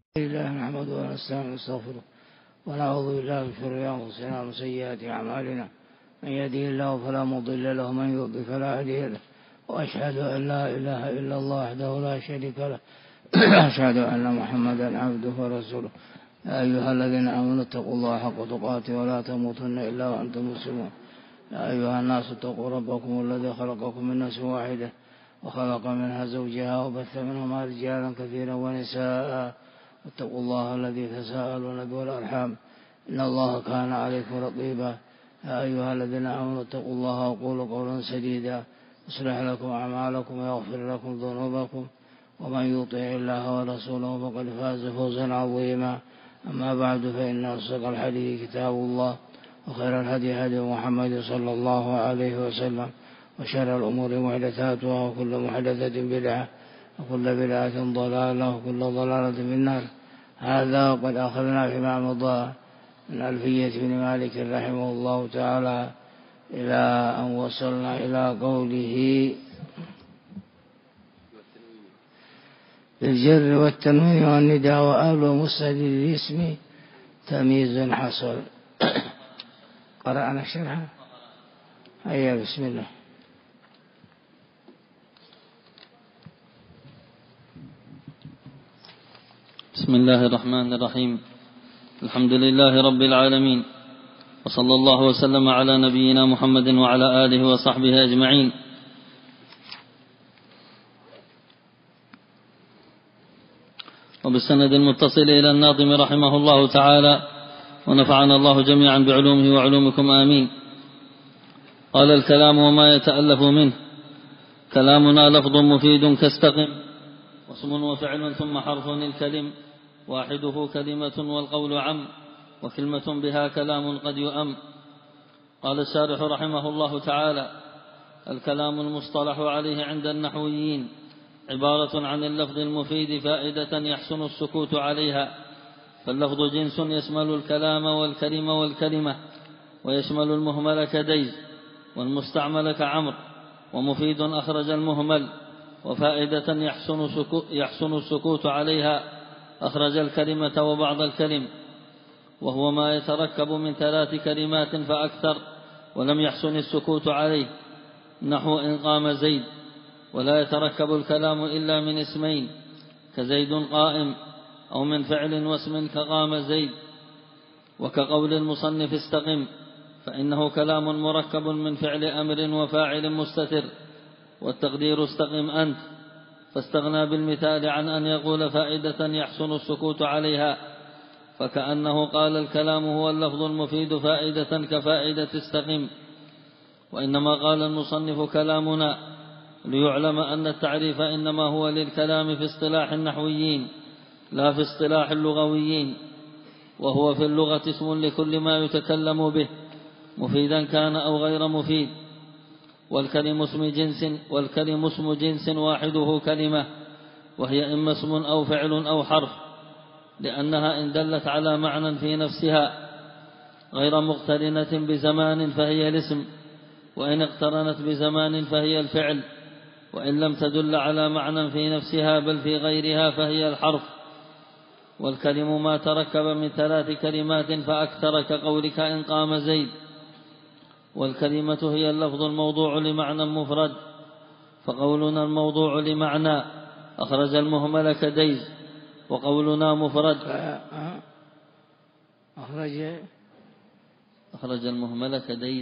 لله نحمده ونستعينه ونستغفره ونعوذ بالله من شرور أنفسنا ومن سيئات أعمالنا، من يهده الله فلا مضل له ومن يضلل فلا هادي له، وأشهد أن لا إله إلا الله وحده لا شريك له، أشهد أن محمدا عبده ورسوله. يا أيها الذين آمنوا اتقوا الله حق تقاته ولا تموتن إلا وأنتم مسلمون. يا أيها الناس اتقوا ربكم الذي خلقكم من نفس واحدة وخلق منها زوجها وبث منهما رجالا كثيرا ونساء، واتقوا الله الذي تساءلون به والأرحام إن الله كان عليكم رقيبا. يا أيها الذين آمنوا اتقوا الله وقولوا قولا سديدا يصلح لكم أعمالكم ويغفر لكم ذنوبكم، ومن يطع الله ورسوله فقد فاز فوزا عظيما. أما بعد، فإن أصدق الحديث كتاب الله، وخير الهدي هدي محمد صلى الله عليه وسلم، وشر الأمور محدثاتها، وكل محدثة بدعة، وكل بدعة ضلالة، وكل ضلالة في النار. هذا قد أخذنا فيما مضى من ألفية بن مالك رحمه الله تعالى إلى أن وصلنا إلى قوله: بالجر والتنوين والنداء وآل مسند الاسم تمييز حصل. قرأنا الشرح. هيا بسم الله. بسم الله الرحمن الرحيم. الحمد لله رب العالمين، وصلى الله وسلم على نبينا محمد وعلى آله وصحبه أجمعين. وبالسند المتصل إلى الناظم رحمه الله تعالى، ونفعنا الله جميعا بعلومه وعلومكم آمين. قال: الكلام وما يتألف منه: كلامنا لفظ مفيد كاستقم، واسم وفعل ثم حرف الكلم، واحده كلمة والقول عم، وكلمة بها كلام قد يؤم. قال الشارح رحمه الله تعالى: الكلام المصطلح عليه عند النحويين عبارة عن اللفظ المفيد فائدة يحسن السكوت عليها، فاللفظ جنس يشمل الكلام والكلمة والكلمة، ويشمل المهمل كديز، والمستعمل كعمر، ومفيد أخرج المهمل، وفائدة يحسن السكوت عليها أخرج الكلمة وبعض الكلم، وهو ما يتركب من 3 كلمات فأكثر ولم يحسن السكوت عليه، نحو إن قام زيد. ولا يتركب الكلام إلا من اسمين كزيد قائم، أو من فعل واسم كقام زيد. وكقول المصنف استقم، فإنه كلام مركب من فعل أمر وفاعل مستتر، والتقدير استقم أنت، فاستغنى بالمثال عن أن يقول فائدة يحسن السكوت عليها، فكأنه قال الكلام هو اللفظ المفيد فائدة كفائدة استقم. وإنما قال المصنف كلامنا ليعلم أن التعريف إنما هو للكلام في اصطلاح النحويين لا في اصطلاح اللغويين، وهو في اللغة اسم لكل ما يتكلم به مفيدا كان أو غير مفيد. والكلم اسم جنس واحده كلمة، وهي إما اسم أو فعل أو حرف، لأنها إن دلت على معنى في نفسها غير مقترنة بزمان فهي الاسم، وإن اقترنت بزمان فهي الفعل، وإن لم تدل على معنى في نفسها بل في غيرها فهي الحرف. والكلم ما تركب من 3 كلمات فأكثر، كقولك إن قام زيد. والكلمة هي اللفظ الموضوع لمعنى مفرد، فقولنا الموضوع لمعنى أخرج المهمل كديز، وقولنا مفرد أخرج المهمل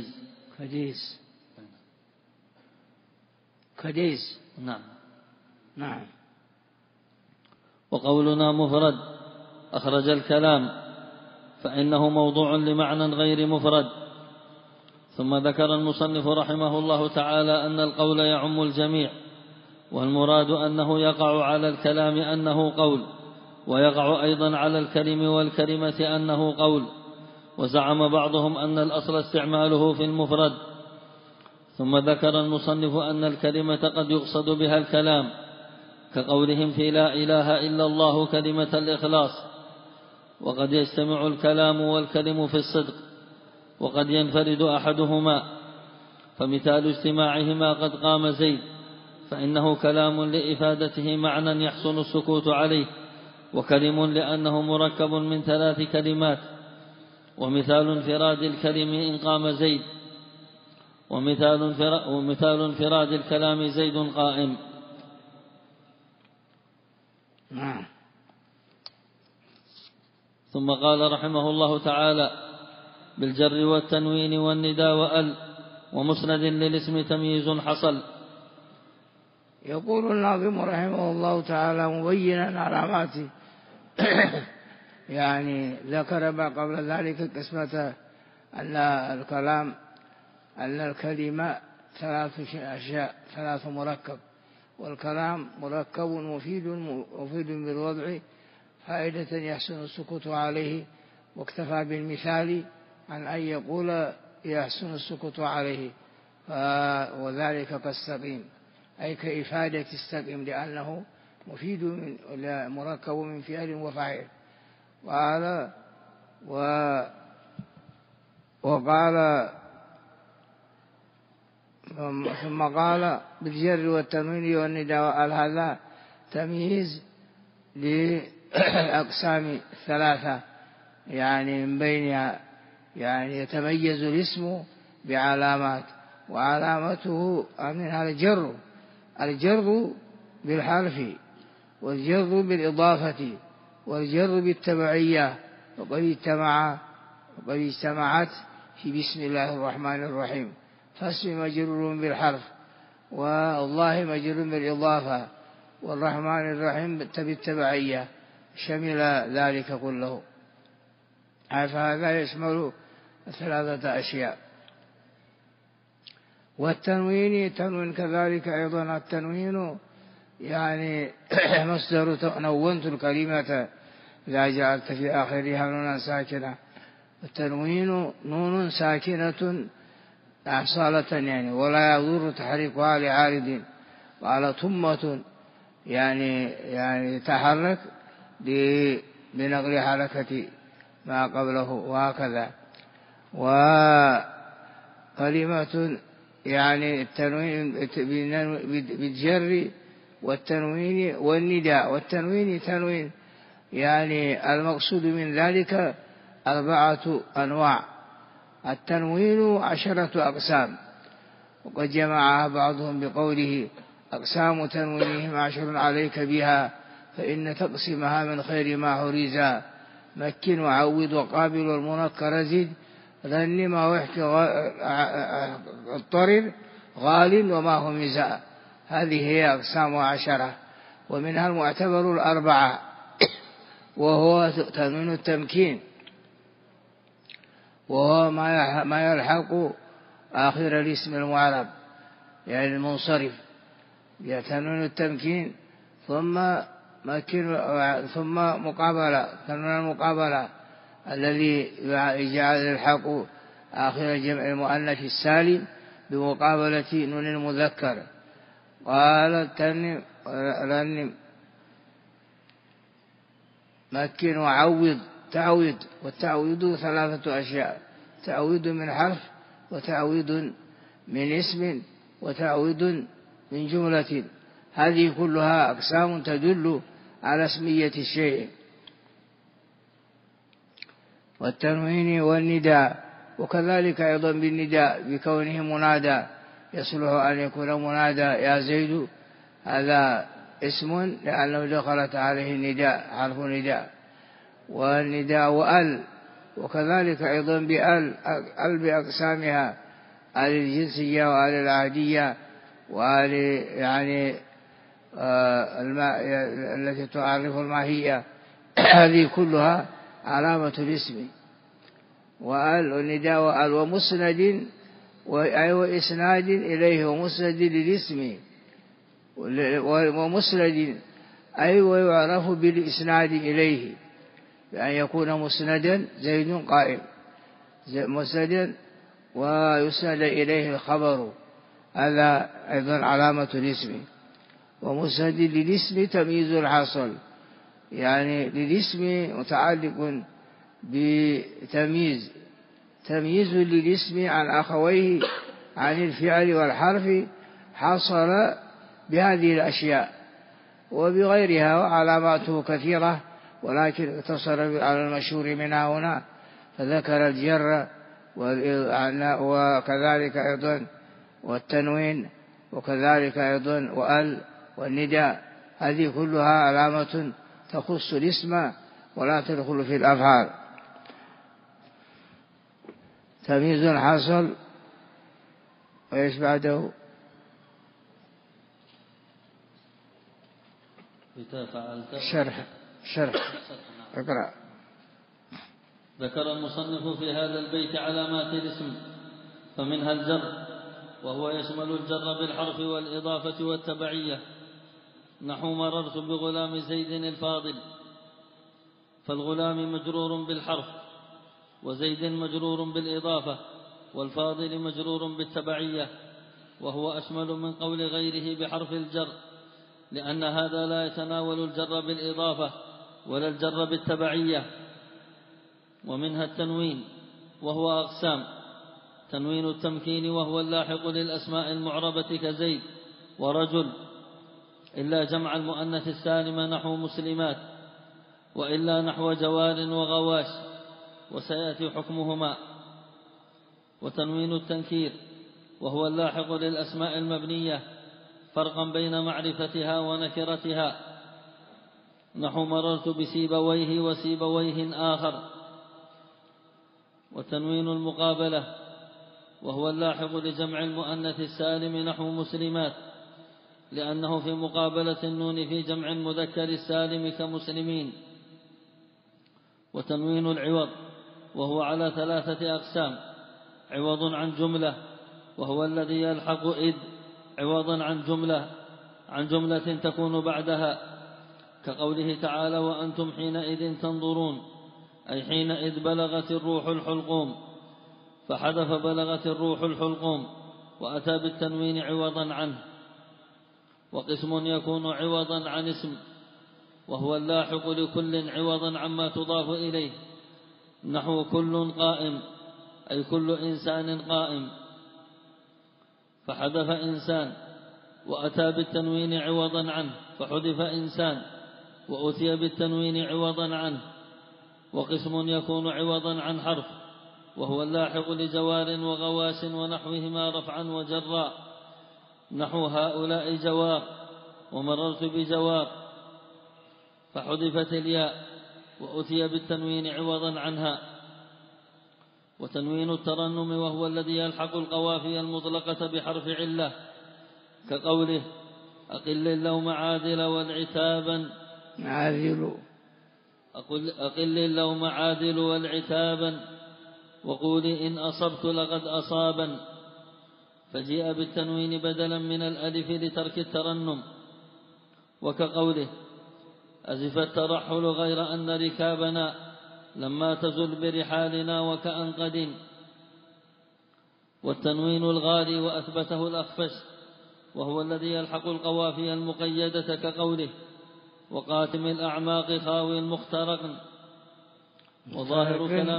كديز. نعم. وقولنا مفرد أخرج الكلام، فإنه موضوع لمعنى غير مفرد. ثم ذكر المصنف رحمه الله تعالى أن القول يعم الجميع، والمراد أنه يقع على الكلام أنه قول، ويقع أيضا على الكلم والكلمة أنه قول. وزعم بعضهم أن الأصل استعماله في المفرد. ثم ذكر المصنف أن الكلمة قد يقصد بها الكلام، كقولهم في لا إله إلا الله كلمة الإخلاص. وقد يجتمع الكلام والكلم في الصدق، وقد ينفرد أحدهما، فمثال اجتماعهما قد قام زيد، فإنه كلام لإفادته معنى يحسن السكوت عليه، وكلم لأنه مركب من 3 كلمات. ومثال انفراد الكلم إن قام زيد، ومثال انفراد الكلام زيد قائم. ثم قال رحمه الله تعالى: بالجر والتنوين والنداء وأل ومسند للاسم تمييز حصل. يقول الناظم رحمه الله تعالى مبينا علامات يعني ذكر ما قبل ذلك قسمة أن الكلام أن الكلمة 3 أشياء، 3 مركب، والكلام مركب مفيد بالوضع فائدة يحسن السكوت عليه، واكتفى بالمثال عن أن يقول يحسن السكوت عليه، وذلك كالسقيم أي كإفادة السقيم لأنه مفيد مركب من فعل وفاعل. وقال ثم قال بالجر والتنوين والنداء، هذا تمييز لأقسام 3 يعني من بينها يعني يتميز الاسم بعلامات، وعلامته منها الجر بالحرف، والجر بالإضافة، والجر بالتبعية، وقد اجتمعت في بسم الله الرحمن الرحيم، فاسم مجرور بالحرف، والله مجرور بالإضافة، والرحمن الرحيم بالتبعية، شمل ذلك كله، فهذا يشمل 3 أشياء. والتنوين كذلك أيضا، التنوين يعني مصدر نونت الكلمة إذا جعلت في آخرها نونا ساكنة. التنوين نون ساكنة أصالة يعني ولا يضر تحريكها لعارض، قال ثمة يعني تحرك بنقل حركة ما قبله، وهكذا. وكلمة يعني التنوين بالجر والتنوين والنداء. والتنوين تنوين يعني المقصود من ذلك 4 أنواع. التنوين 10 أقسام، وقد جمعها بعضهم بقوله: أقسام تنوينهم 10 عليك بها، فإن تقسمها من خير ما حرزا، مكن وعوض وقابل والمنكر زد، رنم واحكي اضطرر غال وما هو مزاء. هذه هي أقسام 10، ومنها المعتبر 4 وهو تنوين التمكين، وهو ما يلحق آخر الاسم المعرب يعني المنصرف، تنوين التمكين ثم مقابلة، تنوين المقابلة الذي يجعل يلحق آخر الجمع المؤنث السالم بمقابلة نون المذكر. قال رنم مكن وعوض تعويض، والتعويض 3 أشياء: تعويض من حرف، وتعويض من اسم، وتعويض من جملة. هذه كلها أقسام تدل على اسمية الشيء. والتنوين والنداء، وكذلك أيضا بالنداء بكونه منادى، يصلح أن يكون منادى يا زيد، هذا اسم لأنه دخلت عليه النداء حرف نداء. والنداء وأل، وكذلك أيضا بأل بأقسامها: آل الجنسية وآل العهدية وآل يعني التي تعرف الماهية. هذه كلها علامة الاسم. وآل والنداء وآل ومسند وإسناد إليه، ومسند للاسم، ومسند أي ويعرف بالإسناد إليه بأن يكون مسندا زيد قائم، مسندا ويسند إليه الخبر، هذا أيضا علامة الاسم. ومسند للاسم تمييز الحاصل، يعني للاسم متعلق بتمييز، تمييز للاسم عن أخويه عن الفعل والحرف حصل بهذه الأشياء وبغيرها، وعلاماته كثيرة ولكن اقتصر على المشهور منها هنا، فذكر الجر وكذلك أيضا والتنوين، وكذلك أيضا وأل والنداء. هذه كلها علامة تخص الاسم ولا تدخل في الأفعال. تمييز حصل. وإيش بعده؟ شرح اقرأ. ذكر المصنف في هذا البيت علامات الاسم، فمنها الجر، وهو يشمل الجر بالحرف والإضافة والتبعية، نحو مررت بغلام زيد الفاضل، فالغلام مجرور بالحرف، وزيد مجرور بالإضافة، والفاضل مجرور بالتبعية، وهو أشمل من قول غيره بحرف الجر، لأن هذا لا يتناول الجر بالإضافة ولا الجر بالتبعية. ومنها التنوين، وهو أقسام: تنوين التمكين، وهو اللاحق للأسماء المعربة كزيد ورجل، إلا جمع المؤنث السالم نحو مسلمات، وإلا نحو جوار وغواش، وسيأتي حكمهما. وتنوين التنكير، وهو اللاحق للأسماء المبنية، فرقا بين معرفتها ونكرتها، نحو مررت بسيبويه وسيبويه آخر. وتنوين المقابلة، وهو اللاحق لجمع المؤنث السالم نحو مسلمات، لأنه في مقابلة النون في جمع المذكر السالم كمسلمين. وتنوين العوض، وهو على 3 أقسام: عوض عن جملة، وهو الذي يلحق إذ عوضا عن جملة تكون بعدها، كقوله تعالى: وأنتم حينئذ تنظرون، أي حينئذ بلغت الروح الحلقوم، فحذف بلغت الروح الحلقوم وأتى بالتنوين عوضا عنه. وقسم يكون عوضا عن اسم، وهو اللاحق لكل عوضا عما تضاف إليه، نحو كل قائم، أي كل إنسان قائم، فحذف إنسان وأتى بالتنوين عوضا عنه، فحذف إنسان وأتي بالتنوين عوضا عنه. وقسم يكون عوضا عن حرف، وهو اللاحق لجوار وغواس ونحوهما رفعا وجرا، نحو هؤلاء جوار ومررت بجوار، فحذفت الياء وأتي بالتنوين عوضا عنها. وتنوين الترنم، وهو الذي يلحق القوافي المطلقة بحرف علة، كقوله: أقل اللوم عادل والعتابا، أقل اللوم عادل والعتابا، وقولي إن أصبت لقد أصابا، فجيء بالتنوين بدلا من الألف لترك الترنم. وكقوله: أزف الترحل غير أن ركابنا لما تزل برحالنا وكأنقد. والتنوين الغالي، وأثبته الأخفش، وهو الذي يلحق القوافي المقيدة، كقوله: وقاتم الأعماق خاوي المخترق. وظاهر كلام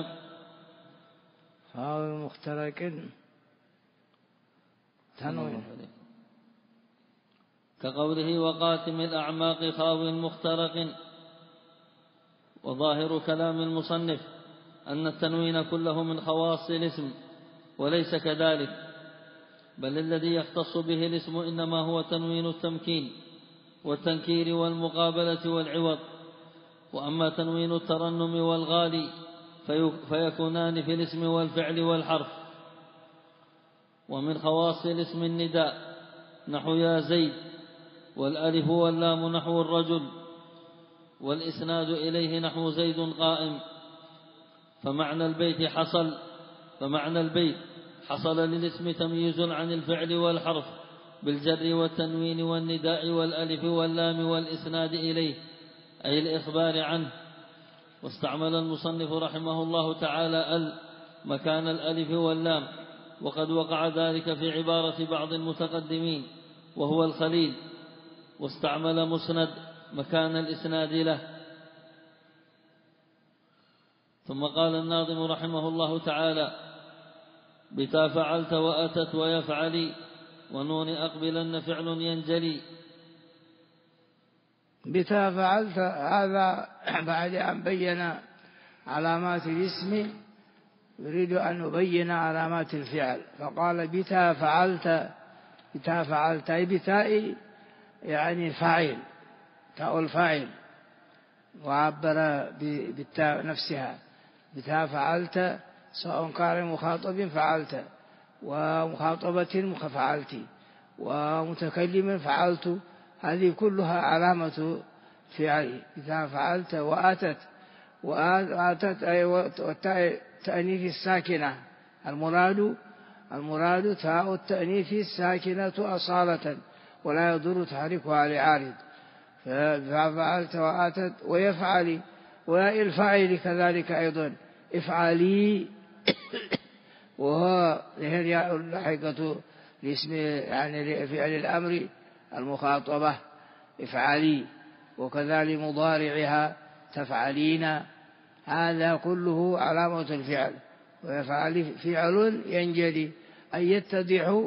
خاوي المخترق تنوين، كقوله: وقاتم الأعماق خاوي المخترق. وظاهر كلام المصنف أن التنوين كله من خواص الاسم، وليس كذلك، بل الذي يختص به الاسم إنما هو تنوين التمكين والتنكير والمقابلة والعوض. وأما تنوين الترنم والغالي فيكونان في الاسم والفعل والحرف. ومن خواص الاسم النداء، نحو يا زيد، والألف واللام نحو الرجل، والإسناد إليه نحو زيد قائم. فمعنى البيت حصل للاسم تمييز عن الفعل والحرف بالجر والتنوين والنداء والألف واللام والإسناد إليه، أي الإخبار عنه. واستعمل المصنف رحمه الله تعالى مكان الألف واللام، وقد وقع ذلك في عبارة بعض المتقدمين وهو الخليل، واستعمل مسند مكان الإسناد له. ثم قال الناظم رحمه الله تعالى: بتا فعلت وأتت ويفعلي، ونون أقبلن فعل ينجلي. بتا فعلت هذا بعد أن بين علامات الاسم يريد أن يبين علامات الفعل، فقال بتا فعلت. بتا فعلت أي بتاء يعني فاعل، تاء الفاعل، وعبر بالتاء نفسها. بتا فعلت سواء كان مخاطب فعلت، ومخاطبة فعلت، ومتكلم فعلت، هذه كلها علامة فعل. بتا فعلت. وآتت. وآتت أي والتأنيث الساكنة، المراد تاء التأنيث الساكنة أصالة، ولا يضر تحريكها لعارض. ففعلت وآتت ويفعل، وياء الفاعل كذلك أيضا افعلي، وهو الياء اللاحقة لاسم يعني لفعل الأمر المخاطبة افعلي، وكذلك مضارعها تفعلين. هذا كله علامة الفعل. ويفعل فعل ينجلي أي يتضح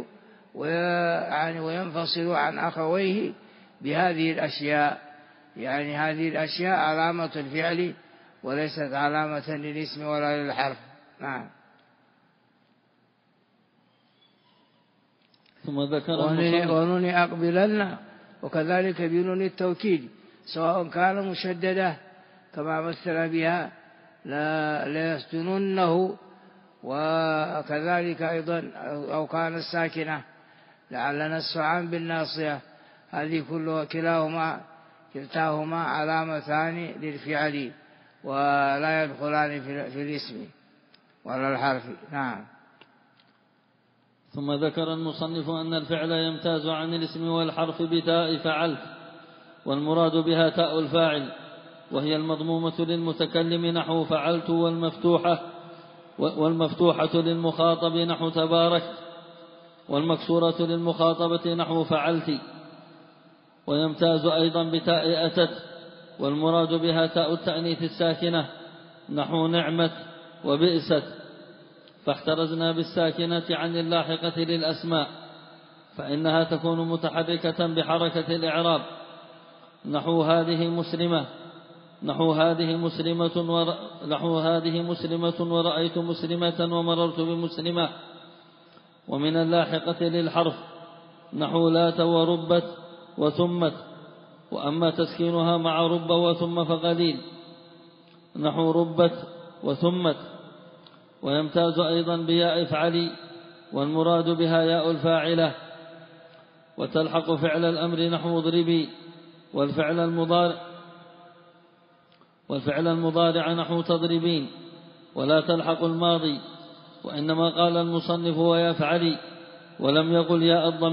وينفصل عن أخويه بهذه الأشياء، يعني هذه الأشياء علامة الفعل وليست علامة للاسم ولا للحرف. نعم. ثم ذكر ونون أقبلن، وكذلك بنون التوكيد سواء كان مشددة كما مثل بها لا يسجننه، وكذلك أيضا أو كان الساكنة لعل نسفعا بالناصية. هذه كلتاهما علامتان للفعل ولا يدخلان في الاسم ولا الحرف. نعم. ثم ذكر المصنف أن الفعل يمتاز عن الاسم والحرف بتاء فعلت، والمراد بها تاء الفاعل، وهي المضمومة للمتكلم نحو فعلت، والمفتوحة للمخاطب نحو تباركت، والمكسورة للمخاطبة نحو فعلت. ويمتاز أيضا بتاء أتت، والمراد بها تاء التأنيث الساكنة نحو نعمت وبئست، فاحترزنا بالساكنة عن اللاحقة للأسماء، فإنها تكون متحركة بحركة الإعراب نحو هذه مسلمة ورأيت مسلمة ومررت بمسلمة. ومن اللاحقة للحرف نحو لات وربت وثمت، وأما تسكينها مع رب وثم فقليل نحو ربت وثمت. ويمتاز أيضا بياء افعلي، والمراد بها ياء الفاعلة، وتلحق فعل الأمر نحو اضربي، والفعل المضارع نحو تضربين، ولا تلحق الماضي. وإنما قال المصنف ويفعلي ولم يقل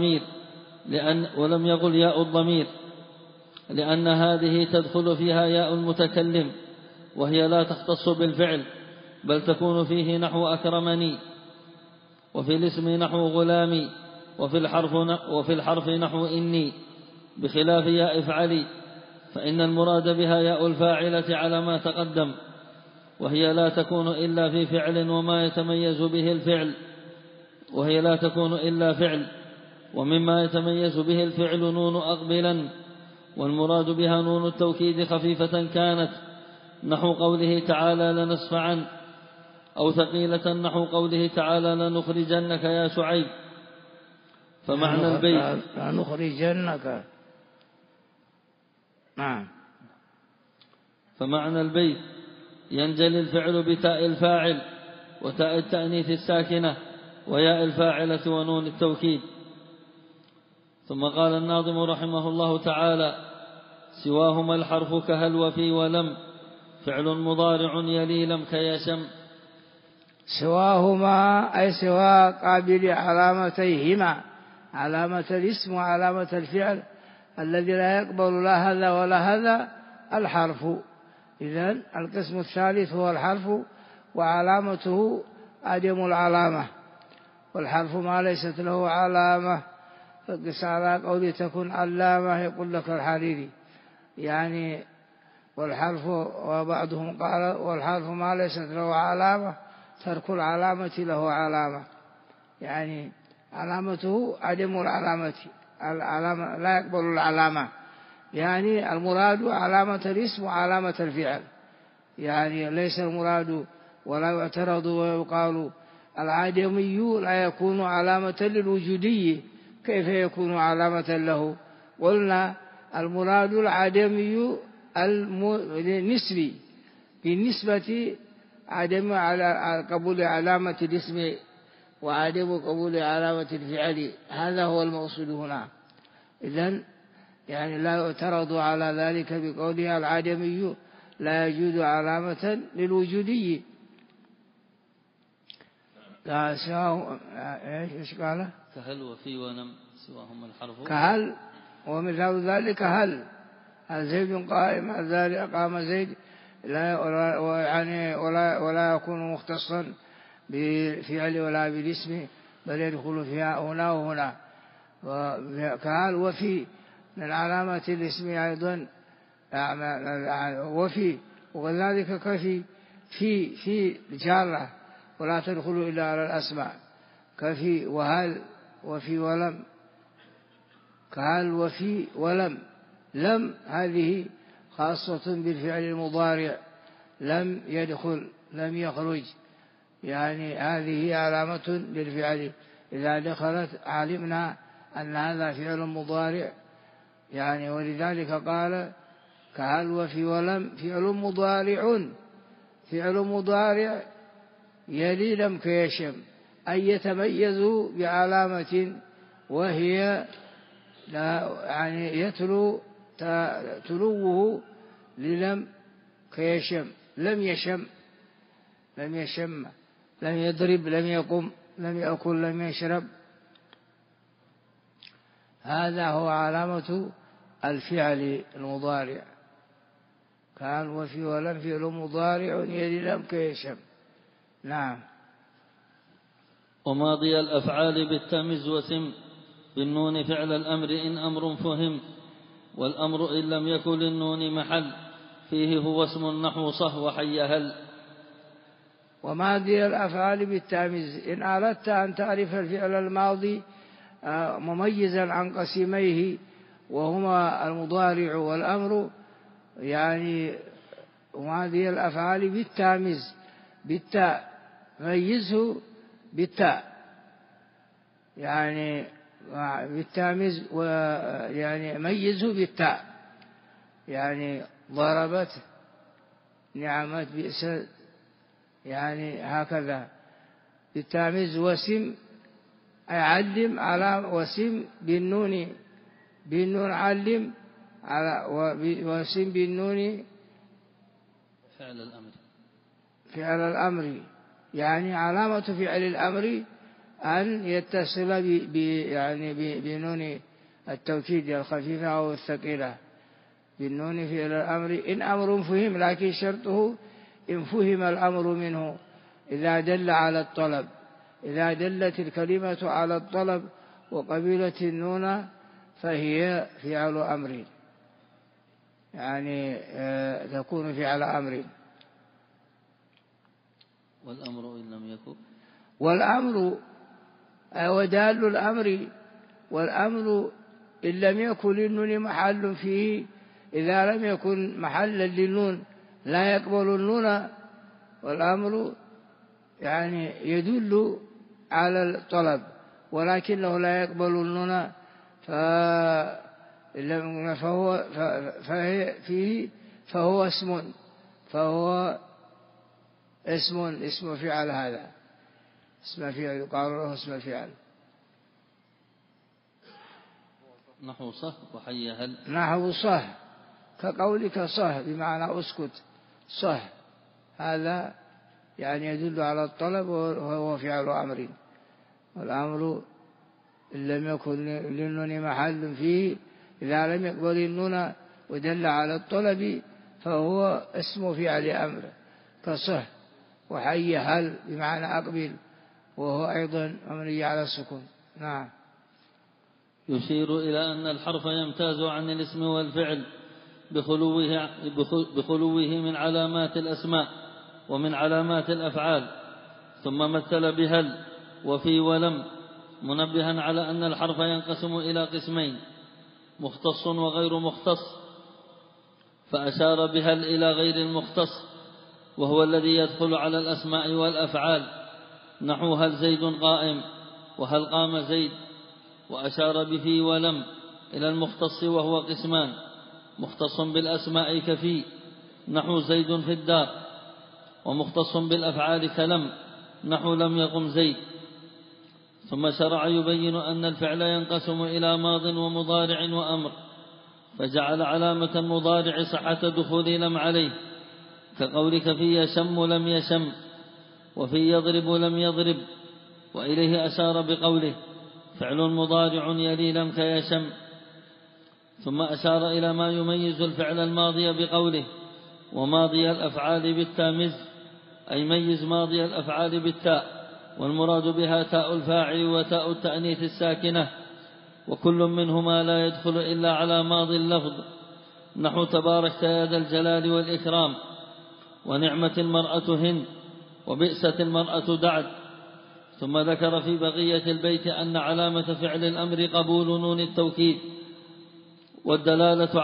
ياء الضمير لأن هذه تدخل فيها ياء المتكلم، وهي لا تختص بالفعل بل تكون فيه نحو أكرمني، وفي الاسم نحو غلامي، وفي الحرف نحو إني، بخلاف ياء افعلي فإن المراد بها ياء الفاعلة على ما تقدم، وهي لا تكون إلا في فعل وما يتميز به الفعل، وهي لا تكون إلا فعل، ومما يتميز به الفعل نون أقبلا، والمراد بها نون التوكيد خفيفة كانت نحو قوله تعالى لنصفعن، أو ثقيلة نحو قوله تعالى لنخرجنك يا شعيب. فمعنى البيت لنخرجنك. نعم. فمعنى البيت ينجلي الفعل بتاء الفاعل وتاء التأنيث الساكنة وياء الفاعلة ونون التوكيد. ثم قال الناظم رحمه الله تعالى: سواهما الحرف كهل وفي ولم، فعل مضارع يلي لم كيشم. سواهما أي سوا قابل علامتيهما، علامة الاسم وعلامة الفعل الذي لا يقبل لا هذا ولا هذا الحرف. إذن القسم الثالث هو الحرف وعلامته عدم العلامة، والحرف ما ليست له علامة، فقس على قول تكن علامة يقول لك الحريري يعني. والحرف وبعضهم قال والحرف ما ليست له علامة ترك العلامة له علامة، علامته عدم العلامة، العلامة لا يقبل العلامة، يعني المراد علامة الاسم وعلامة الفعل، يعني ليس المراد ولا يعترض ويقال العدمي لا يكون علامة للوجودي، كيف يكون علامة له؟ قلنا المراد العدمي النسبي بالنسبة عدم على قبول علامة الاسم وعدم قبول علامة الفعل، هذا هو المقصود هنا. إذن يعني لا يعترض على ذلك بقولها العدمي لا يجوز علامة للوجودي. لا سواء ايش قال؟ كهل وفي ونم سواهم الحرف. كهل ومثال ذلك هل زيد قائم، ذلك قام زيد، ولا يكون مختصا بفعل ولا بالاسم، بل يدخل فيها هنا وهنا. كهل وفي من علامة الاسم أيضا، وفي وكذلك كفي في جارة ولا تدخل إلا على الأسماء، كفي وهل وفي ولم، كهل وفي ولم. لم هذه خاصة بالفعل المضارع، لم يدخل لم يخرج، يعني هذه علامة للفعل، إذا دخلت علمنا أن هذا فعل مضارع، يعني ولذلك قال كهل وفي ولم فعل مضارع، فعل مضارع يلي لم كيشم، أي يتميز بعلامة وهي يعني يتلو تلوه للم كيشم، لم يشم لم يضرب لم يقم لم يأكل لم يشرب، هذا هو علامة الفعل المضارع. كان وفي ولم فعل مضارع يلي لم كيشم. نعم. وماضي الأفعال بالتمز وسم بالنون فعل الأمر إن أمر فهم، والأمر إن لم يكن للنون محل فيه هو اسم نحو صه وحي هل. وماضي الأفعال بالتمز، إن أردت أن تعرف الفعل الماضي مميزا عن قسميه وهما المضارع والأمر، يعني ماضي الأفعال بالتمز بالتاء، ميزه بالتاء، يعني بالتامز، يعني ميزه بالتاء، يعني ضربت نعمت بئس، يعني هكذا بالتامز. وسم أي علم على، وسم بالنون علم على، وسم بالنون فعل الأمر، يعني علامة فعل الأمر أن يتصل يعني بنون التوكيد الخفيفة أو الثقيلة، بالنون فعل الأمر إن أمر فهم، لكن شرطه إن فهم الأمر منه، إذا دل على الطلب، إذا دلت الكلمة على الطلب وقبيلت النون فهي فعل أمر، يعني تكون فعل أمر. والأمر إن لم يكن، والأمر ودال الأمر، والأمر إن لم يكن للنون محل فيه، إذا لم يكن محلا للنون لا يقبل النون، والأمر يعني يدل على الطلب ولكنه لا يقبل النون، فهو اسم فعل، هذا اسم فعل يقال له اسم فعل. نحو صه وحي هل، نحو صه كقولك صه بمعنى اسكت، صه هذا يعني يدل على الطلب وهو فعل أمر، والأمر إن لم يكن للنون محل فيه، إذا لم يقبل النون ودل على الطلب فهو اسم فعل أمر كصه. وحي هل بمعنى أقبل، وهو أيضا مبني على السكون. نعم. يشير إلى أن الحرف يمتاز عن الاسم والفعل بخلوه من علامات الأسماء ومن علامات الأفعال، ثم مثل بهل وفي ولم، منبها على أن الحرف ينقسم إلى قسمين: مختص وغير مختص، فأشار بها إلى غير المختص، وهو الذي يدخل على الأسماء والأفعال، نحو هل زيد قائم وهل قام زيد. وأشار بفي ولم إلى المختص، وهو قسمان: مختص بالأسماء كفي نحو زيد في الدار، ومختص بالأفعال كلم نحو لم يقم زيد. ثم شرع يبين أن الفعل ينقسم إلى ماض ومضارع وأمر، فجعل علامة المضارع صحة دخول لم عليه، كقولك في يشم لم يشم، وفي يضرب لم يضرب. وإليه أشار بقوله: فعل مضارع يلي لم كيشم. ثم أشار إلى ما يميز الفعل الماضي بقوله: وماضي الأفعال بالتامز، أي ميز ماضي الأفعال بالتاء، والمراد بها تاء الفاعل وتاء التأنيث الساكنة، وكل منهما لا يدخل إلا على ماضي اللفظ، نحو تباركت يا ذا الجلال والإكرام، ونعمة المرأة هند، وبئست المرأة دعد. ثم ذكر في بقية البيت أن علامة فعل الأمر قبول نون التوكيد، والدلالة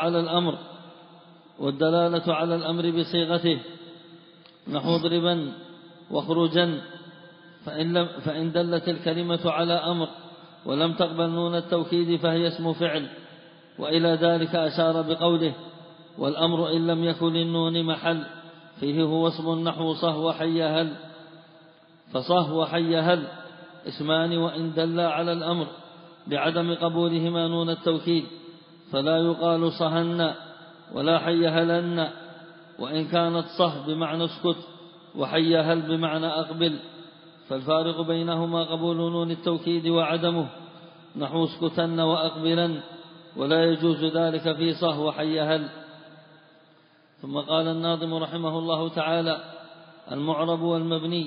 على الأمر بصيغته، نحو اضربا واخرجا، فإن دلت الكلمة على أمر ولم تقبل نون التوكيد فهي اسم فعل. وإلى ذلك أشار بقوله: والأمر إن لم يكن للنون محل فيه هو اسم، نحو صه وحي هل. فصه وحي هل اسمان، وإن دلا على الأمر بعدم قبولهما نون التوكيد فلا يقال صهن ولا حي هلن، وإن كانت صه بمعنى اسكت وحي هل بمعنى أقبل، فالفارق بينهما قبول نون التوكيد وعدمه، نحو اسكتن وأقبلا، ولا يجوز ذلك في صه وحي هل. ثم قال الناظم رحمه الله تعالى: المعرب والمبني،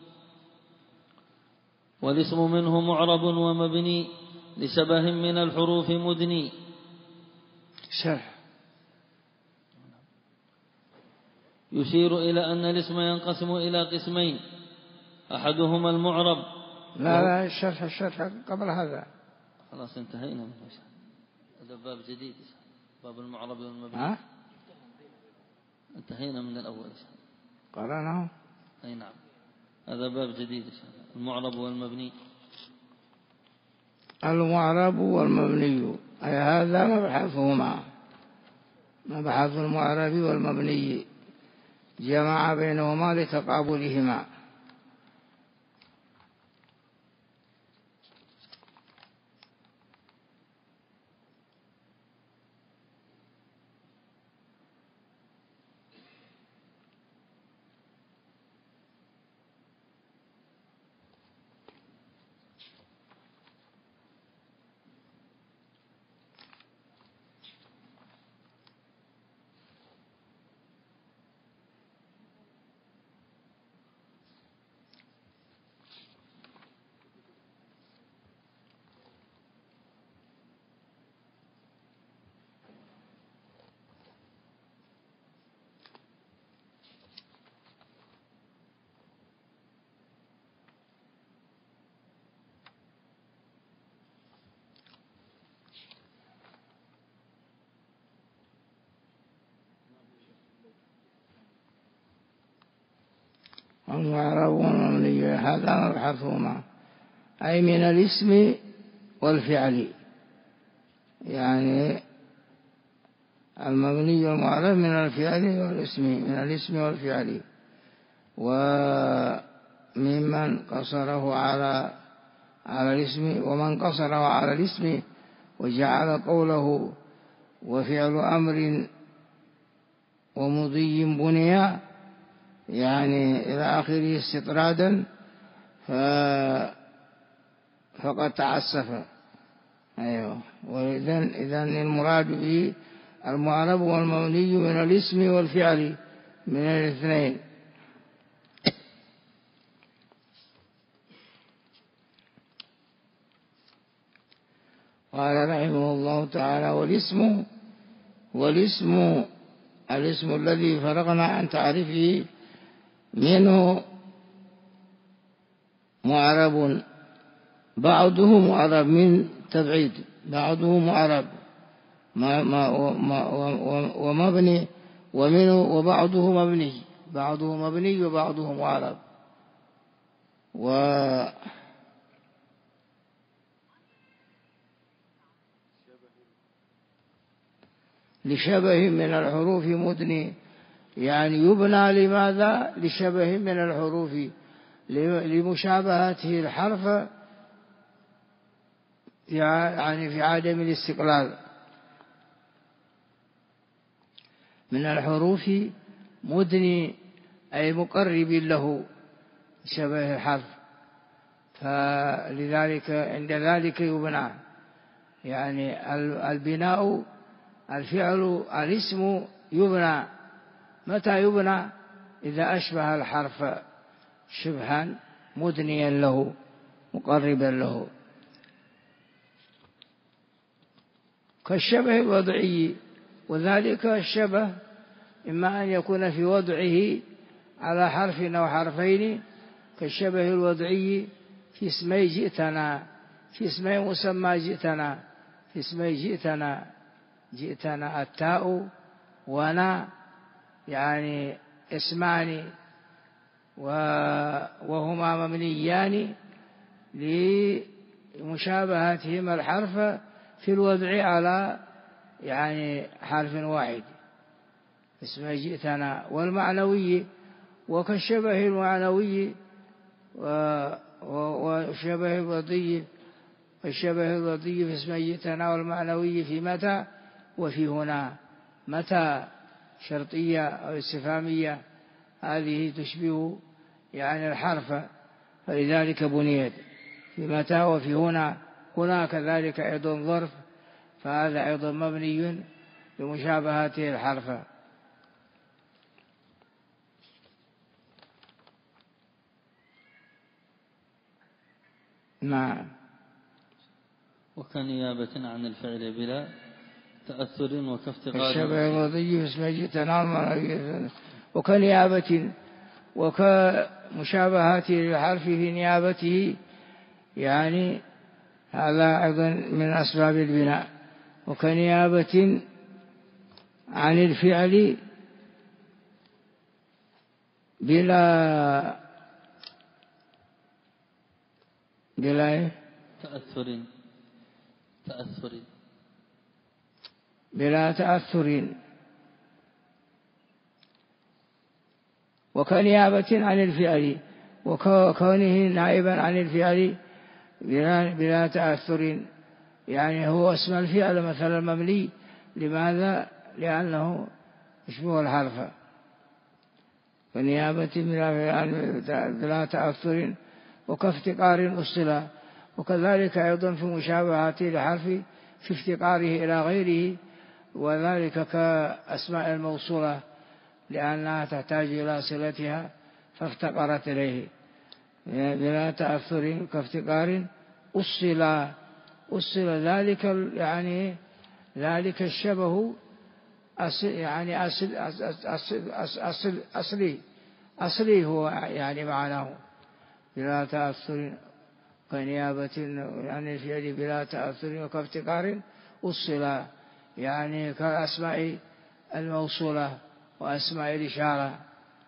والاسم منه معرب ومبني لشبه من الحروف مدني. شرح. يشير إلى أن الاسم ينقسم إلى قسمين: أحدهما المعرب. لا الشرح قبل هذا. خلاص انتهينا من هذا باب جديد، باب المعرب والمبني. انتهينا من الأول قرأناه. أي نعم، هذا باب جديد، المعرب والمبني. المعرب والمبني أي هذا مبحثهما، مبحث المعرب والمبني، جمع بينهما لتقابلهما. المعرب والمبني هذا مبحثهما، أي من الاسم والفعل، يعني المبني والمعرب من الفعل والاسم، من الاسم والفعل. وممن قصره على الاسم، ومن قصره على الاسم وجعل قوله وفعل أمر ومضي بنيا يعني إلى آخره استطرادا فقد تعسف. أيوه. وإذن المراد به المعرب والمبني من الاسم والفعل، من الاثنين. قال رحمه الله تعالى: والاسم الاسم الذي فرغنا عن تعريفه منه معرب، بعضه معرب من تبعيد، بعضه معرب ومبني ومنه وبعضه مبني، بعضه مبني وبعضه معرب. لشبه من الحروف مدني، يعني يبنى لماذا؟ لشبه من الحروف، لمشابهته الحرف يعني في عدم الاستقلال. من الحروف مدني أي مقرب له شبه الحرف، فلذلك عند ذلك يبنى. يعني البناء الفعل الاسم يبنى. متى يبنى؟ إذا أشبه الحرف شبها مدنيا له مقربا له، كالشبه الوضعي. وذلك الشبه إما أن يكون في وضعه على حرف أو حرفين، كالشبه الوضعي في اسمي جئتنا، في اسمي مسمى جئتنا، في اسمي جئتنا التاء ونا يعني اسمان، وهما مبنيان لمشابهتهما الحرف في الوضع على يعني حرف واحد، اسم جئتنا. والمعنوي وكالشبه المعنوي وشبه الوضي، الشبه الوضي في اسم جئتنا، والمعنوي في متى وفي هنا. متى شرطية أو استفهامية، هذه تشبه يعني الحرف، فلذلك بنيت في متى وفي هنا. هنا كذلك أيضا ظرف، فهذا أيضا مبني لمشابهته الحرف. نعم. وكنيابة عن الفعل بلا تأثر وكافتقار الشبه الوضعي في اسم جئتنا، وكنيابة وكمشابهته للحرف في نيابته، يعني هذا أيضا من أسباب البناء. وكنيابة عن الفعل بلا تأثر. وكنيابة عن الفعل وكونه نائبا عن الفعل بلا تأثر، يعني هو اسم الفعل مثلا مبني. لماذا؟ لأنه يشبه الحرف. ونيابة بلا تأثر وكافتقار أصلا. وكذلك أيضا في مشابهة الحرف في افتقاره إلى غيره، وذلك كأسماء الموصولة لأنها تحتاج إلى صلتها فافتقرت إليه. بلا تأثر كافتقار أصل ذلك، يعني ذلك الشبه يعني أصلي هو يعني معناه بلا تأثر. كنيابة عن الفعل بلا تأثر وكافتقار أصل، يعني كأسماء الموصولة وأسماء الإشارة.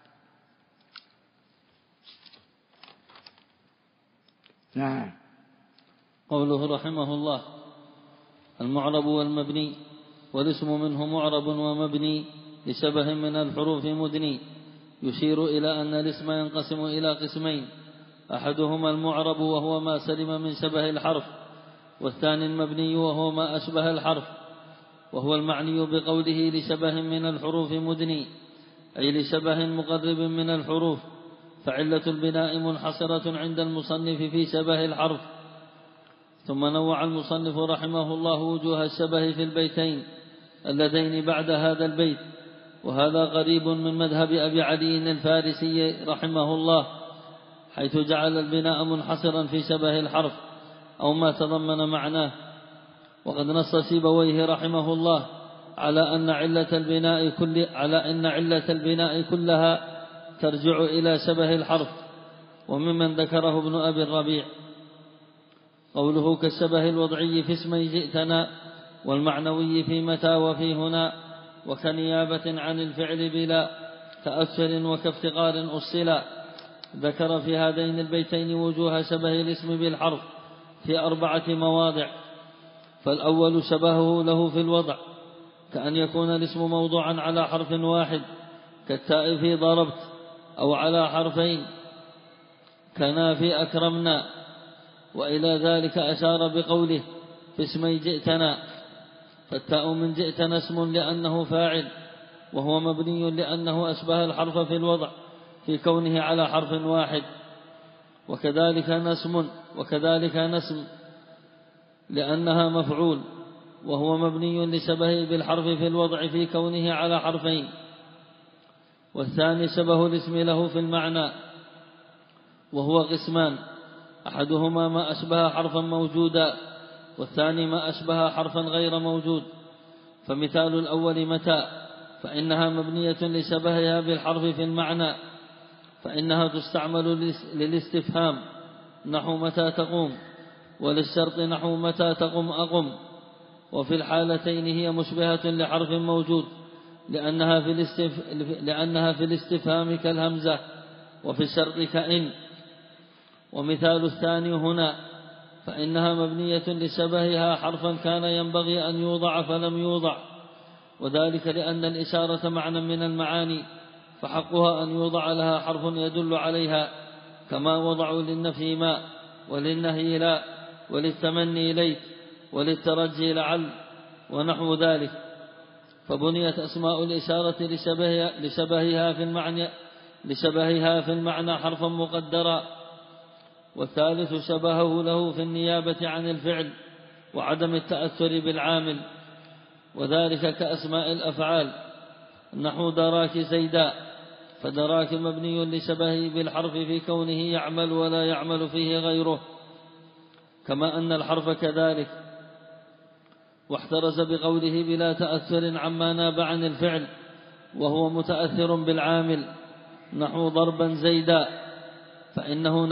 نعم. قوله رحمه الله: المعرب والمبني، والاسم منه معرب ومبني لشبه من الحروف مدني، يشير إلى أن الاسم ينقسم إلى قسمين: أحدهما المعرب وهو ما سلم من شبه الحرف، والثاني المبني وهو ما أشبه الحرف. وهو المعني بقوله لشبه من الحروف مدني، أي لشبه مقرب من الحروف، فعلة البناء منحصرة عند المصنف في شبه الحرف. ثم نوع المصنف رحمه الله وجوه الشبه في البيتين اللذين بعد هذا البيت، وهذا قريب من مذهب أبي علي الفارسي رحمه الله، حيث جعل البناء منحصرا في شبه الحرف أو ما تضمن معناه. وقد نص سيبويه رحمه الله على أن علة البناء كلها ترجع إلى شبه الحرف، وممن ذكره ابن أبي الربيع قوله: كالشبه الوضعي في اسمي جئتنا، والمعنوي في متى وفي هنا، وكنيابة عن الفعل بلا تأثر وكافتقار أصلا. ذكر في هذين البيتين وجوه شبه الاسم بالحرف في 4 مواضع. فالأول شبهه له في الوضع، كأن يكون الاسم موضوعا على حرف واحد كالتاء في ضربت، أو على حرفين كنا في أكرمنا. وإلى ذلك أشار بقوله في اسمي جئتنا، فالتاء من جئتنا اسم لأنه فاعل، وهو مبني لأنه أشبه الحرف في الوضع في كونه على حرف واحد. وكذلك نسم لأنها مفعول، وهو مبني لشبهه بالحرف في الوضع في كونه على حرفين. والثاني شبه الاسم له في المعنى، وهو قسمان: أحدهما ما أشبه حرفا موجودا، والثاني ما أشبه حرفا غير موجود. فمثال الأول متى، فإنها مبنية لشبهها بالحرف في المعنى، فإنها تستعمل للاستفهام نحو متى تقوم، وللشرط نحو متى تقم أقم. وفي الحالتين هي مشبهة لحرف موجود، لأنها في الاستفهام كالهمزة، وفي الشرط كإن. ومثال الثاني هنا، فإنها مبنية لشبهها حرفا كان ينبغي أن يوضع فلم يوضع، وذلك لأن الإشارة معنى من المعاني، فحقها أن يوضع لها حرف يدل عليها، كما وضعوا للنفي ما، وللنهي لا، وللتمني ليت، وللترجي لعل، ونحو ذلك. فبنيت أسماء الإشارة لشبهها في المعنى حرفا مقدرا. والثالث شبهه له في النيابة عن الفعل وعدم التأثر بالعامل، وذلك كأسماء الأفعال نحو دراك زيدا، فدراك مبني لشبهه بالحرف في كونه يعمل ولا يعمل فيه غيره، كما أن الحرف كذلك. واحترز بقوله بلا تأثر عما ناب عن الفعل، وهو متأثر بالعامل نحو ضربا زيدا، فإنه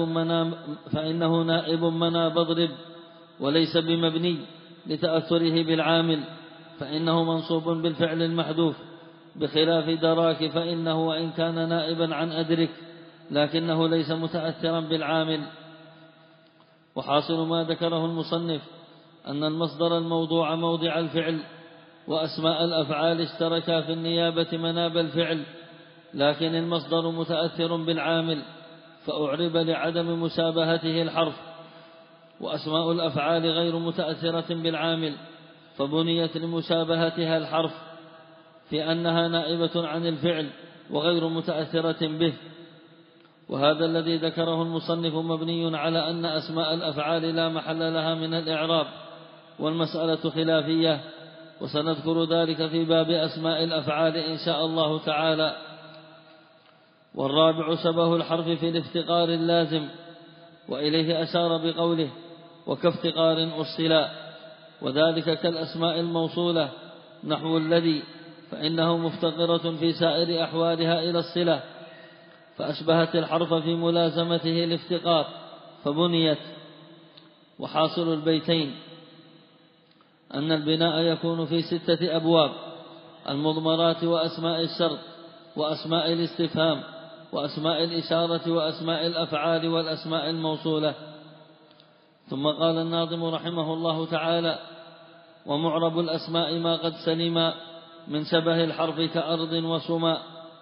نائب منا بضرب، وليس بمبني لتأثره بالعامل، فإنه منصوب بالفعل المحذوف، بخلاف دراك فإنه وإن كان نائبا عن أدرك لكنه ليس متأثرا بالعامل. وحاصل ما ذكره المصنف أن المصدر الموضوع موضع الفعل وأسماء الأفعال اشتركا في النيابة مناب الفعل، لكن المصدر متأثر بالعامل فأعرب لعدم مشابهته الحرف، وأسماء الأفعال غير متأثرة بالعامل فبنيت لمشابهتها الحرف في أنها نائبة عن الفعل وغير متأثرة به. وهذا الذي ذكره المصنف مبني على أن أسماء الأفعال لا محل لها من الإعراب، والمسألة خلافية، وسنذكر ذلك في باب أسماء الأفعال إن شاء الله تعالى. والرابع شبه الحرف في الافتقار اللازم، وإليه أشار بقوله وكافتقار أصلا، وذلك كالأسماء الموصولة نحو الذي، فإنه مفتقرة في سائر أحوالها إلى الصلة، فأشبهت الحرف في ملازمته الافتقار فبنيت. وحاصل البيتين أن البناء يكون في 6 أبواب: المضمرات، وأسماء الشرط، وأسماء الاستفهام، وأسماء الإشارة، وأسماء الأفعال، والأسماء الموصولة. ثم قال الناظم رحمه الله تعالى: ومعرب الأسماء ما قد سلم من شبه الحرف كأرض وسماء.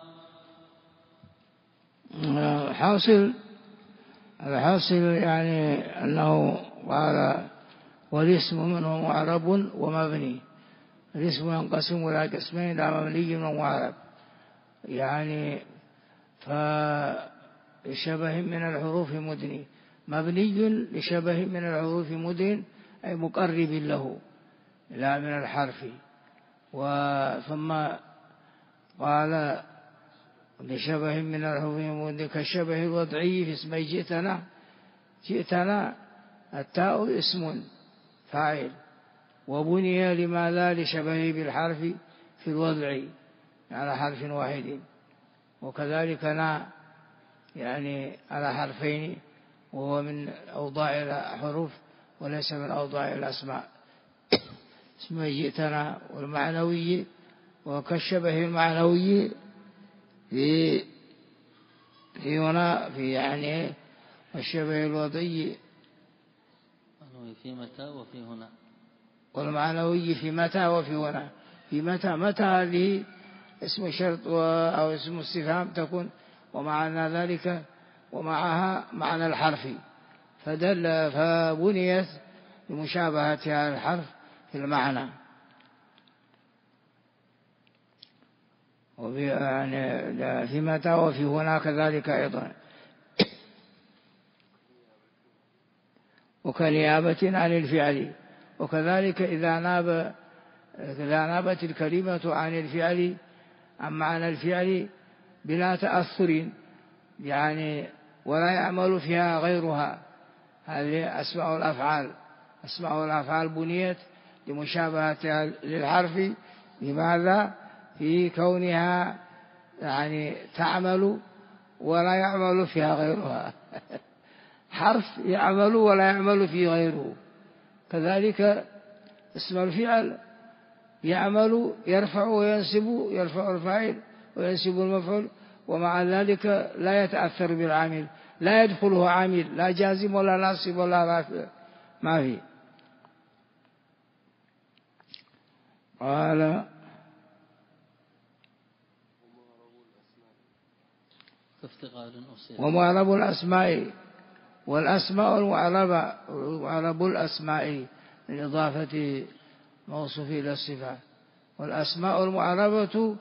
الحاصل يعني أنه قال والاسم منه معرب ومبني. الاسم ينقسم إلى قسمين: لا مبني ومعرب، يعني فشبه من الحروف مدني، مبني لشبه من الحروف مدن أي مقرب له لا من الحرف. ثم قال لشبه من الحروف مدن كالشبه الوضعي في اسمي جئتنا التاء اسم فاعل، وبني لماذا لشبهه بالحرف في الوضع على حرف واحد، وكذلك نا يعني على حرفين، وهو من أوضاع الحروف وليس من أوضاع الأسماء. اسم جئتنا، والمعنوي وكالشبه المعنوي في هنا في يعني الشبه الوضعي، في متى وفي هنا، والمعنوي في متى وفي هنا. في متى هذه اسم شرط أو اسم استفهام تكون ومعنى ذلك ومعها معنى الحرف، فبنيت لمشابهتها الحرف في المعنى. يعني في متى وفي هنا كذلك أيضا. وكنيابة عن الفعل، وكذلك إذا نابت الكلمة عن الفعل عن معنى الفعل بلا تأثر يعني ولا يعمل فيها غيرها، هذه أسماء الأفعال. أسماء الأفعال بنيت لمشابهتها للحرف. لماذا؟ في كونها يعني تعمل ولا يعمل فيها غيرها حرف يعمل ولا يعمل فيه غيره. كذلك اسم الفعل يعمل يرفع وينسب، يرفع الفاعل وينسب المفعول، ومع ذلك لا يتأثر بالعامل، لا يدخله عامل، لا جازم ولا ناصب ولا رافع، ما في. قال ومعرب الأسماء، والأسماء المعربة، معرب الأسماء من إضافة موصوف إلى الصفة، والأسماء المعربة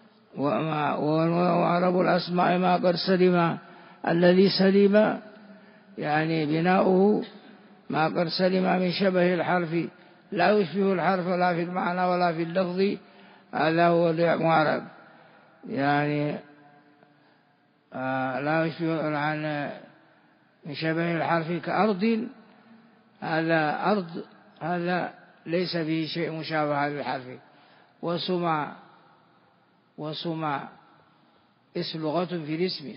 ومعرب الأسماء ما قد سلم، الذي سلم يعني بناؤه ما قد سلم من شبه الحرف، لا يشبه الحرف لا في المعنى ولا في اللفظ، هذا هو المعرب. يعني لا يشبه عن من شبه الحرف كأرض، هذا أرض هذا ليس فيه شيء مشابه للحرف. وسمع اسم لغة في الاسم،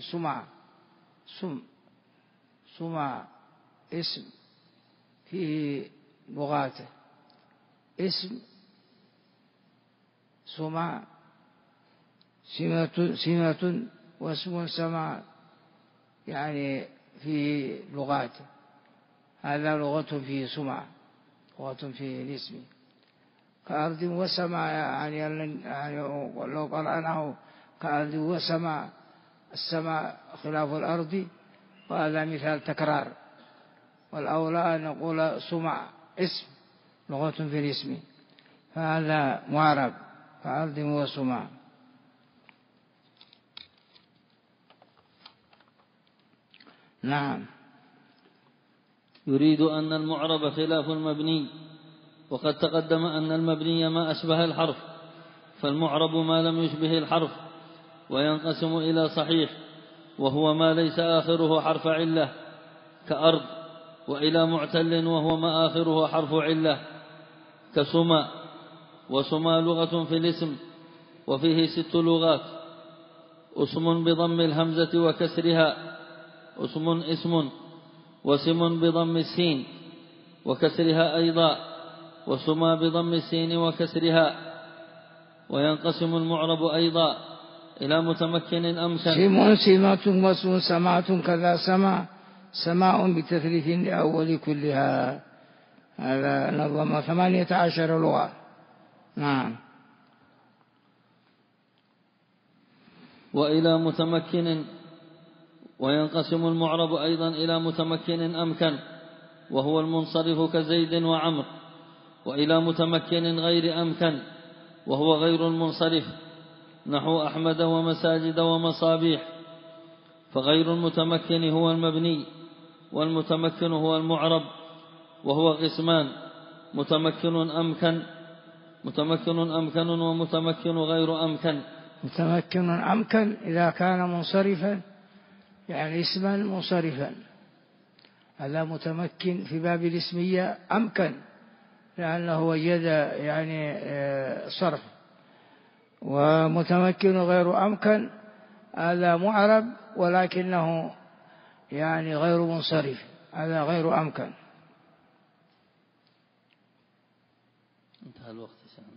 سمع اسم فيه لغات، اسم سمع سمة واسم سمع يعني فيه لغات، هذا لغة فيه سمع، لغة فيه الاسم. كأرض وسمع يعني لو قرأناه كأرض وسمع، السماء خلاف الأرض، وهذا مثال تكرار، والأولى أن نقول سمع اسم لغة في الاسم، فهذا معرب كأرض وسمع. نعم. يريد أن المعرب خلاف المبني، وقد تقدم أن المبني ما أشبه الحرف، فالمعرب ما لم يشبه الحرف، وينقسم إلى صحيح وهو ما ليس آخره حرف علة كأرض، وإلى معتل وهو ما آخره حرف علة كسما. وسما لغة في الاسم، وفيه 6 لغات: اسم بضم الهمزة وكسرها، اسم، وسم بضم السين وكسرها أيضا، وسما بضم السين وكسرها. وينقسم المعرب أيضا إلى متمكن أمكن. سمة واسم سماع كذا سماع بتثليث لأول كلها، هذا نظم 18 لغة. نعم. وإلى متمكن. وينقسم المعرب أيضا إلى متمكن أمكن وهو المنصرف كزيد وعمر، وإلى متمكن غير أمكن وهو غير المنصرف نحو أحمد ومساجد ومصابيح. فغير المتمكن هو المبني، والمتمكن هو المعرب، وهو قسمان: متمكن أمكن ومتمكن غير أمكن. متمكن أمكن إذا كان منصرفا يعني اسما منصرفا، هذا متمكن في باب الاسمية أمكن لأنه وجد يعني صرف. ومتمكن غير أمكن هذا معرب ولكنه يعني غير منصرف، هذا غير أمكن. انتهى الوقت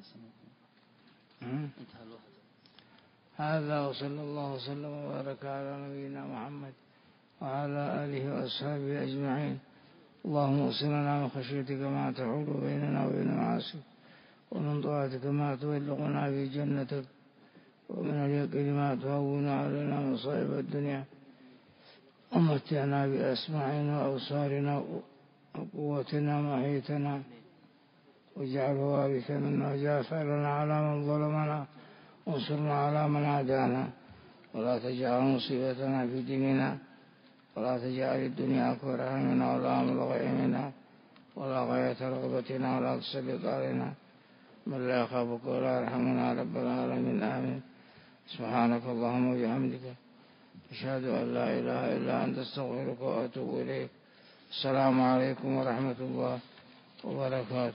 انتهى الوقت. هذا وصلى الله وسلم وبارك على نبينا محمد وعلى آله وأصحابه أجمعين. اللهم اغفرنا من خشيتك ما تحول بيننا وبين معاصيك، ومن طاعتك ما تبلغنا في جنتك، ومن اليقين ما تهون علينا مصائب الدنيا، ومتعنا بأسماعنا وأبصارنا وقوتنا ما أحييتنا، واجعله وارثا منا، واجعل ثأرنا على من ظلمنا، وانصرنا على من عادانا، ولا تجعل مصيبتنا في ديننا، ولا تجعل الدنيا أكبر همنا ولا مبلغ علمنا ولا غاية رغبتنا، ولا تسلط علينا من لا يخافك ولا يرحمنا رب العالمين. آمين. سبحانك اللهم وبحمدك، أشهد أن لا إله إلا أنت، استغفرك وأتوب إليك. السلام عليكم ورحمة الله وبركاته.